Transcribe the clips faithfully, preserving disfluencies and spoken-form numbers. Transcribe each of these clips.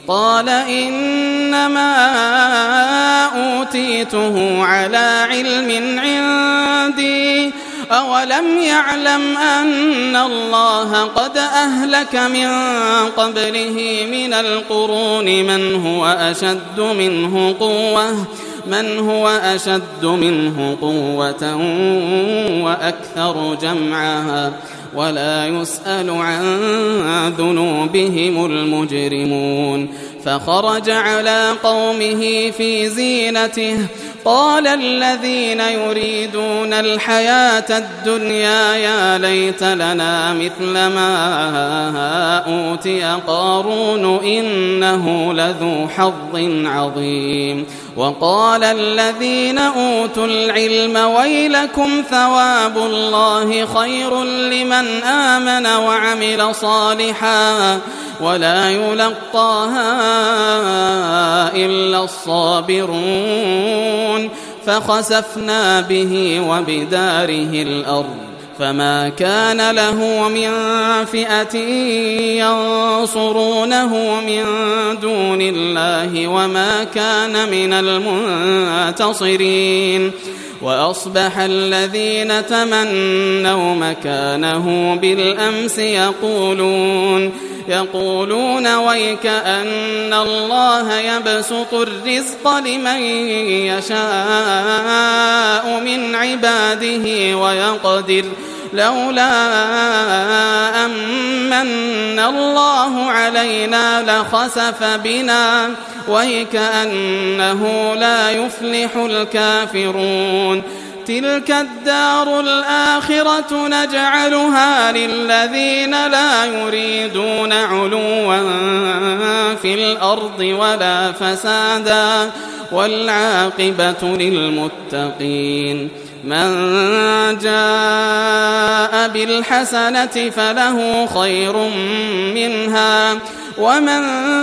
قال إنما أوتيته على علم عندي أولم يعلم أن الله قد أهلك من قبله من القرون من هو أشد منه قوة من هو أشد منه قوة وأكثر جمعا ولا يسأل عن ذنوبهم المجرمون فخرج على قومه في زينته قال الذين يريدون الحياة الدنيا يا ليت لنا مثل ما أوتي قارون إنه لذو حظ عظيم وقال الذين أوتوا العلم ويلكم ثواب الله خير لمن آمن وعمل صالحا ولا يلقاها إلا الصابرون فخسفنا به وبداره الأرض فما كان له من فئة ينصرونه من دون الله وما كان من المنتصرين وأصبح الذين تمنوا مكانه بالأمس يقولون يقولون ويك أن الله يبسط الرزق لمن يشاء من عباده ويقدر لولا أمن الله علينا لخسف بنا ويكأنه لا يفلح الكافرون تلك الدار الآخرة نجعلها للذين لا يريدون علوا في الأرض ولا فسادا والعاقبة للمتقين من جاء بالحسنة فله خير منها ومن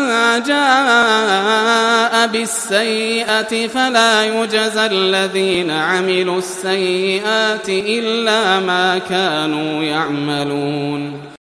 جاء بالسيئة فلا يجزى الذين عملوا السيئات إلا ما كانوا يعملون.